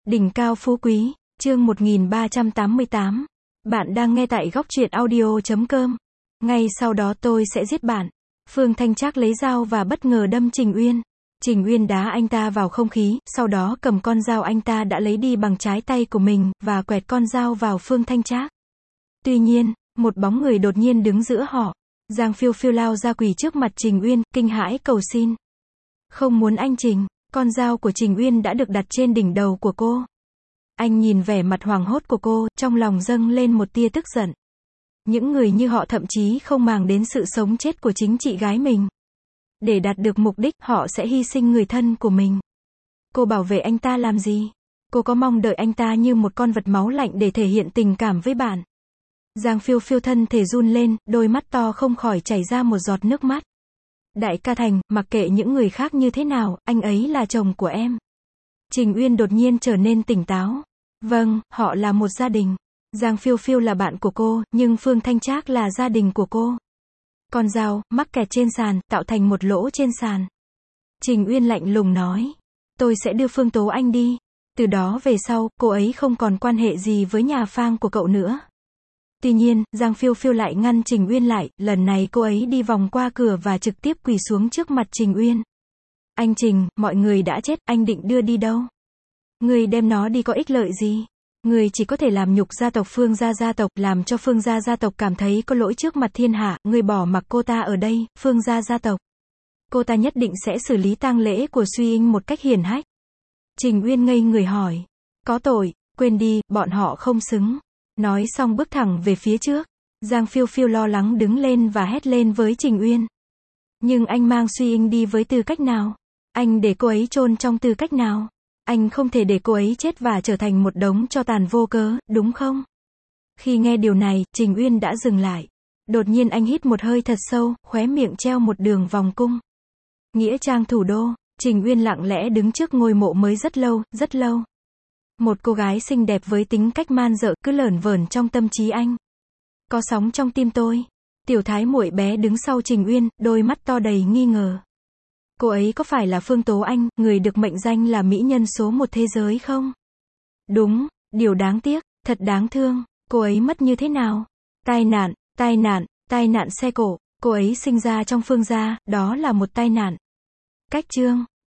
Đỉnh cao phú quý, chương 1388. Bạn đang nghe tại góc truyện audio.com. Ngay sau đó tôi sẽ giết bạn. Phương Thanh Trác lấy dao và bất ngờ đâm Trình Uyên. Trình Uyên đá anh ta vào không khí, sau đó cầm con dao anh ta đã lấy đi bằng trái tay của mình, và quẹt con dao vào Phương Thanh Trác. Tuy nhiên, một bóng người đột nhiên đứng giữa họ. Giang Phiêu Phiêu lao ra quỳ trước mặt Trình Uyên, kinh hãi cầu xin. Không muốn anh Trình. Con dao của Trình Uyên đã được đặt trên đỉnh đầu của cô. Anh nhìn vẻ mặt hoảng hốt của cô, trong lòng dâng lên một tia tức giận. Những người như họ thậm chí không màng đến sự sống chết của chính chị gái mình. Để đạt được mục đích, họ sẽ hy sinh người thân của mình. Cô bảo vệ anh ta làm gì? Cô có mong đợi anh ta như một con vật máu lạnh để thể hiện tình cảm với bạn? Giang Phiêu Phiêu thân thể run lên, đôi mắt to không khỏi chảy ra một giọt nước mắt. Đại ca Thành, mặc kệ những người khác như thế nào, anh ấy là chồng của em. Trình Uyên đột nhiên trở nên tỉnh táo. Vâng, họ là một gia đình. Giang Phiêu Phiêu là bạn của cô, nhưng Phương Thanh Trác là gia đình của cô. Con dao, mắc kẹt trên sàn, tạo thành một lỗ trên sàn. Trình Uyên lạnh lùng nói. Tôi sẽ đưa Phương Tố Anh đi. Từ đó về sau, cô ấy không còn quan hệ gì với nhà Phang của cậu nữa. Tuy nhiên, Giang Phiêu Phiêu lại ngăn Trình Uyên lại, lần này cô ấy đi vòng qua cửa và trực tiếp quỳ xuống trước mặt Trình Uyên. Anh Trình, mọi người đã chết, anh định đưa đi đâu? Người đem nó đi có ích lợi gì? Người chỉ có thể làm nhục gia tộc Phương gia tộc, làm cho Phương gia tộc cảm thấy có lỗi trước mặt thiên hạ, người bỏ mặc cô ta ở đây, Phương gia tộc. Cô ta nhất định sẽ xử lý tang lễ của Suy Inh một cách hiển hách. Trình Uyên ngây người hỏi. Có tội, quên đi, bọn họ không xứng. Nói xong bước thẳng về phía trước. Giang Phiêu Phiêu lo lắng đứng lên và hét lên với Trình Uyên. Nhưng anh mang Suy Inh đi với tư cách nào? Anh để cô ấy chôn trong tư cách nào? Anh không thể để cô ấy chết và trở thành một đống tro tàn vô cớ, đúng không? Khi nghe điều này, Trình Uyên đã dừng lại. Đột nhiên anh hít một hơi thật sâu, khóe miệng treo một đường vòng cung. Nghĩa trang thủ đô, Trình Uyên lặng lẽ đứng trước ngôi mộ mới rất lâu, rất lâu. Một cô gái xinh đẹp với tính cách man dợ cứ lởn vởn trong tâm trí anh. Có sóng trong tim tôi. Tiểu thái muội bé đứng sau Trình Uyên, đôi mắt to đầy nghi ngờ. Cô ấy có phải là Phương Tố Anh, người được mệnh danh là mỹ nhân số 1 thế giới không? Đúng, điều đáng tiếc, thật đáng thương. Cô ấy mất như thế nào? Tai nạn xe cộ. Cô ấy sinh ra trong Phương gia, đó là một tai nạn. Cách chương